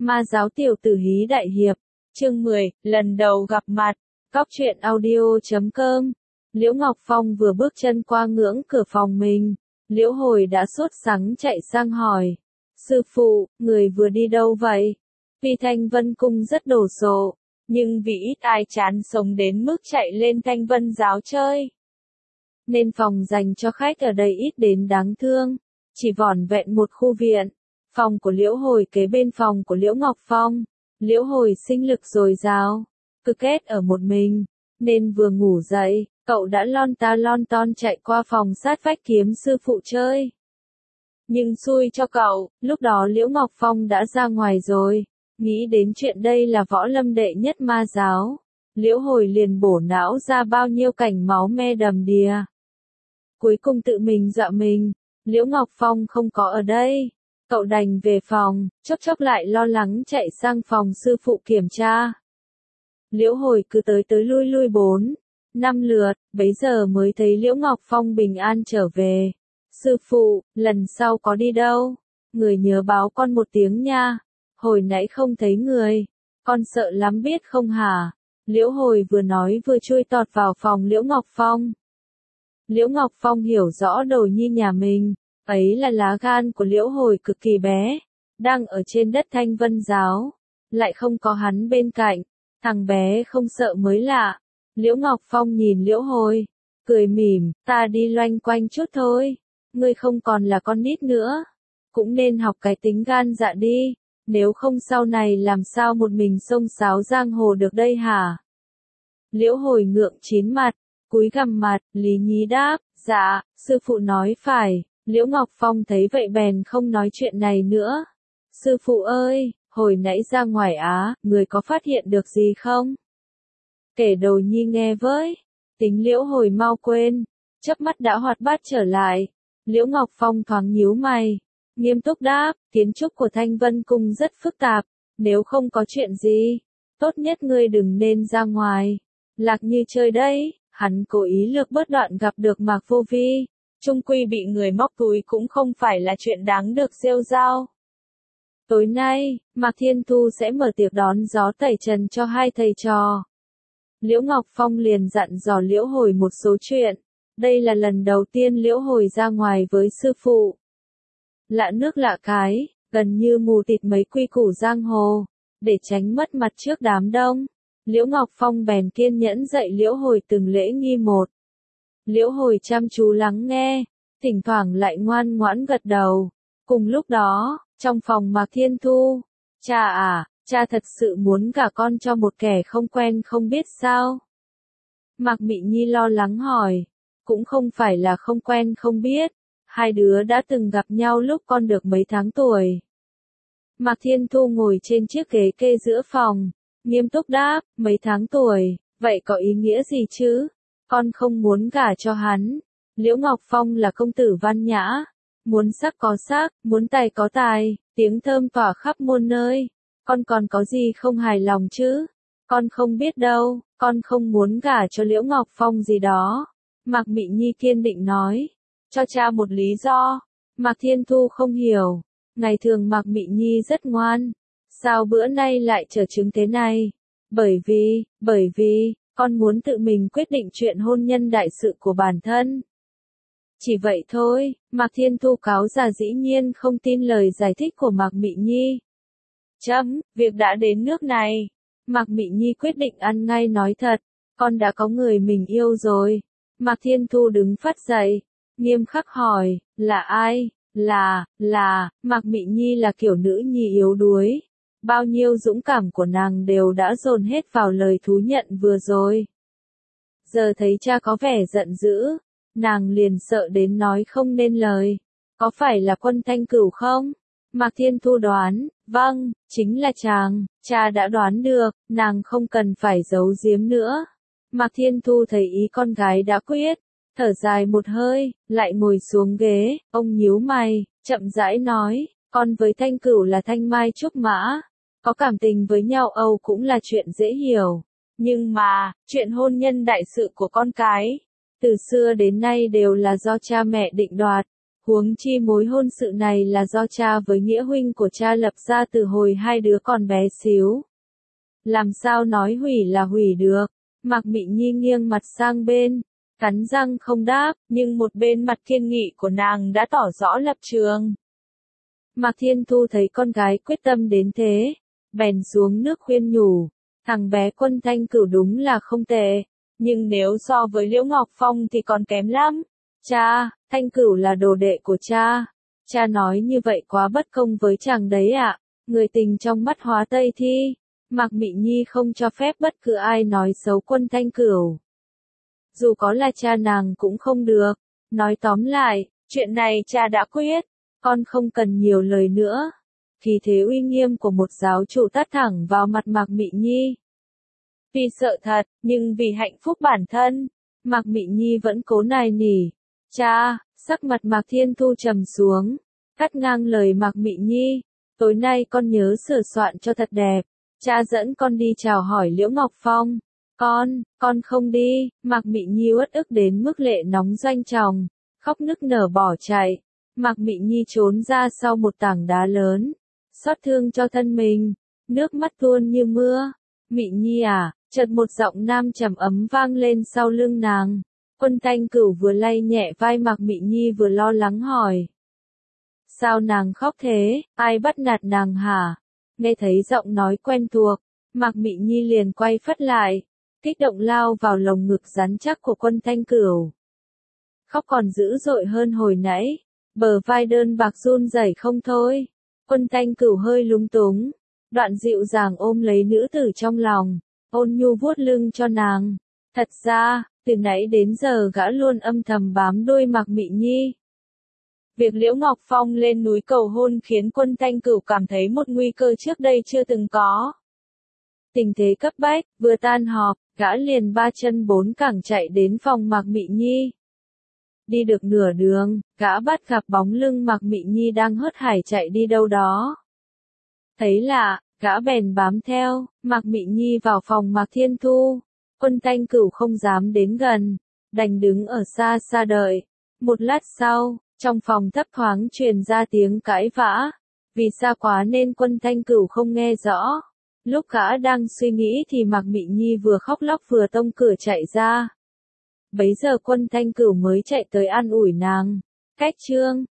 Ma giáo tiểu tử hí đại hiệp, chương 10, lần đầu gặp mặt, Cóc truyện audio.com. Liễu Ngọc Phong vừa bước chân qua ngưỡng cửa phòng mình, Liễu Hồi đã sốt sắng chạy sang hỏi. Sư phụ, người vừa đi đâu vậy? Vì Thanh Vân Cung rất đồ sộ, nhưng vì ít ai chán sống đến mức chạy lên Thanh Vân giáo chơi. Nên phòng dành cho khách ở đây ít đến đáng thương, chỉ vỏn vẹn một khu viện. Phòng của Liễu Hồi kế bên phòng của Liễu Ngọc Phong. Liễu Hồi sinh lực dồi dào, cứ kết ở một mình, nên vừa ngủ dậy, cậu đã lon ta lon ton chạy qua phòng sát vách kiếm sư phụ chơi. Nhưng xui cho cậu, lúc đó Liễu Ngọc Phong đã ra ngoài rồi. Nghĩ đến chuyện đây là võ lâm đệ nhất ma giáo, Liễu Hồi liền bổ não ra bao nhiêu cảnh máu me đầm đìa. Cuối cùng tự mình dọa mình, Liễu Ngọc Phong không có ở đây. Cậu đành về phòng, chốc chốc lại lo lắng chạy sang phòng sư phụ kiểm tra. Liễu Hồi cứ tới lui 4-5 lượt, bấy giờ mới thấy Liễu Ngọc Phong bình an trở về. Sư phụ, lần sau có đi đâu? Người nhớ báo con một tiếng nha. Hồi nãy không thấy người. Con sợ lắm biết không hả? Liễu Hồi vừa nói vừa chui tọt vào phòng Liễu Ngọc Phong. Liễu Ngọc Phong hiểu rõ đồ nhi nhà mình. Ấy là lá gan của Liễu Hồi cực kỳ bé, đang ở trên đất Thanh Vân giáo, lại không có hắn bên cạnh, thằng bé không sợ mới lạ. Liễu Ngọc Phong nhìn Liễu Hồi, cười mỉm, ta đi loanh quanh chút thôi, ngươi không còn là con nít nữa, cũng nên học cái tính gan dạ đi, nếu không sau này làm sao một mình xông xáo giang hồ được đây hả? Liễu Hồi ngượng chín mặt, cúi gằm mặt, lý nhí đáp, dạ, sư phụ nói phải. Liễu Ngọc Phong thấy vậy bèn không nói chuyện này nữa. Sư phụ ơi, hồi nãy ra ngoài người có phát hiện được gì không? Kể đồ nhi nghe với. Tính Liễu Hồi mau quên, chớp mắt đã hoạt bát trở lại. Liễu Ngọc Phong thoáng nhíu mày, nghiêm túc đáp, kiến trúc của Thanh Vân Cung rất phức tạp, nếu không có chuyện gì, tốt nhất ngươi đừng nên ra ngoài. Lạc Như chơi đấy, hắn cố ý lược bớt đoạn gặp được Mạc Vô Vi. Chung quy bị người móc túi cũng không phải là chuyện đáng được rêu rao. Tối nay, Mạc Thiên Thu sẽ mở tiệc đón gió tẩy trần cho hai thầy trò. Liễu Ngọc Phong liền dặn dò Liễu Hồi một số chuyện. Đây là lần đầu tiên Liễu Hồi ra ngoài với sư phụ. Lạ nước lạ cái, gần như mù tịt mấy quy củ giang hồ, để tránh mất mặt trước đám đông. Liễu Ngọc Phong bèn kiên nhẫn dạy Liễu Hồi từng lễ nghi một. Liễu Hồi chăm chú lắng nghe, thỉnh thoảng lại ngoan ngoãn gật đầu. Cùng lúc đó, trong phòng Mạc Thiên Thu, cha thật sự muốn gả con cho một kẻ không quen không biết sao? Mạc Mị Nhi lo lắng hỏi, cũng không phải là không quen không biết, hai đứa đã từng gặp nhau lúc con được mấy tháng tuổi. Mạc Thiên Thu ngồi trên chiếc ghế kê giữa phòng, nghiêm túc đáp, mấy tháng tuổi, vậy có ý nghĩa gì chứ? Con không muốn gả cho hắn. Liễu Ngọc Phong là công tử văn nhã, muốn sắc có sắc, muốn tài có tài, tiếng thơm tỏa khắp muôn nơi. Con còn có gì không hài lòng chứ? Con không biết đâu, con không muốn gả cho Liễu Ngọc Phong gì đó. Mạc Mị Nhi kiên định nói, cho cha một lý do. Mạc Thiên Thu không hiểu, ngày thường Mạc Mị Nhi rất ngoan, sao bữa nay lại trở chứng thế này? Bởi vì, con muốn tự mình quyết định chuyện hôn nhân đại sự của bản thân. Chỉ vậy thôi, Mạc Thiên Thu cáo già dĩ nhiên không tin lời giải thích của Mạc Mị Nhi. Việc đã đến nước này. Mạc Mị Nhi quyết định ăn ngay nói thật, con đã có người mình yêu rồi. Mạc Thiên Thu đứng phát dậy, nghiêm khắc hỏi, là ai? Mạc Mị Nhi là kiểu nữ nhi yếu đuối. Bao nhiêu dũng cảm của nàng đều đã dồn hết vào lời thú nhận vừa rồi. Giờ thấy cha có vẻ giận dữ, nàng liền sợ đến nói không nên lời. Có phải là Quân Thanh Cửu không? Mạc Thiên Thu đoán, vâng, chính là chàng. Cha đã đoán được, nàng không cần phải giấu giếm nữa. Mạc Thiên Thu thấy ý con gái đã quyết, thở dài một hơi, lại ngồi xuống ghế, ông nhíu mày, chậm rãi nói, con với Thanh Cửu là thanh mai trúc mã. Có cảm tình với nhau Âu cũng là chuyện dễ hiểu. Nhưng mà, chuyện hôn nhân đại sự của con cái, từ xưa đến nay đều là do cha mẹ định đoạt. Huống chi mối hôn sự này là do cha với nghĩa huynh của cha lập ra từ hồi hai đứa còn bé xíu. Làm sao nói hủy là hủy được. Mạc Mị Nhi nghiêng mặt sang bên, cắn răng không đáp, nhưng một bên mặt kiên nghị của nàng đã tỏ rõ lập trường. Mạc Thiên Thu thấy con gái quyết tâm đến thế, bèn xuống nước khuyên nhủ, thằng bé Quân Thanh Cửu đúng là không tệ, nhưng nếu so với Liễu Ngọc Phong thì còn kém lắm. Cha, Thanh Cửu là đồ đệ của cha. Cha nói như vậy quá bất công với chàng đấy ạ. Người tình trong mắt hóa Tây Thi. Mạc Mị Nhi không cho phép bất cứ ai nói xấu Quân Thanh Cửu. Dù có là cha nàng cũng không được. Nói tóm lại, chuyện này cha đã quyết. Con không cần nhiều lời nữa. Khí thế uy nghiêm của một giáo chủ tát thẳng vào mặt Mạc Mị Nhi. Vì sợ thật, nhưng vì hạnh phúc bản thân, Mạc Mị Nhi vẫn cố nài nỉ. Cha, sắc mặt Mạc Thiên Thu trầm xuống, cắt ngang lời Mạc Mị Nhi. Tối nay con nhớ sửa soạn cho thật đẹp. Cha dẫn con đi chào hỏi Liễu Ngọc Phong. Con không đi. Mạc Mị Nhi uất ức đến mức lệ nóng doanh tròng, khóc nức nở bỏ chạy. Mạc Mị Nhi trốn ra sau một tảng đá lớn, xót thương cho thân mình, nước mắt tuôn như mưa. Mị Nhi à, chợt một giọng nam trầm ấm vang lên sau lưng nàng. Quân Thanh Cửu vừa lay nhẹ vai Mạc Mị Nhi vừa lo lắng hỏi. Sao nàng khóc thế, ai bắt nạt nàng hả? Nghe thấy giọng nói quen thuộc, Mạc Mị Nhi liền quay phắt lại, kích động lao vào lồng ngực rắn chắc của Quân Thanh Cửu. Khóc còn dữ dội hơn hồi nãy, bờ vai đơn bạc run rẩy không thôi. Quân Thanh Cửu hơi lúng túng, đoạn dịu dàng ôm lấy nữ tử trong lòng, ôn nhu vuốt lưng cho nàng. Thật ra, từ nãy đến giờ gã luôn âm thầm bám đuôi Mạc Mị Nhi. Việc Liễu Ngọc Phong lên núi cầu hôn khiến Quân Thanh Cửu cảm thấy một nguy cơ trước đây chưa từng có. Tình thế cấp bách, vừa tan họp, gã liền ba chân bốn cẳng chạy đến phòng Mạc Mị Nhi. Đi được nửa đường, gã bắt gặp bóng lưng Mạc Mị Nhi đang hớt hải chạy đi đâu đó. Thấy lạ, gã bèn bám theo, Mạc Mị Nhi vào phòng Mạc Thiên Thu. Quân Thanh Cửu không dám đến gần, đành đứng ở xa xa đợi. Một lát sau, trong phòng thấp thoáng truyền ra tiếng cãi vã. Vì xa quá nên Quân Thanh Cửu không nghe rõ. Lúc gã đang suy nghĩ thì Mạc Mị Nhi vừa khóc lóc vừa tông cửa chạy ra. Bấy giờ Quân Thanh Cửu mới chạy tới an ủi nàng. Cách chương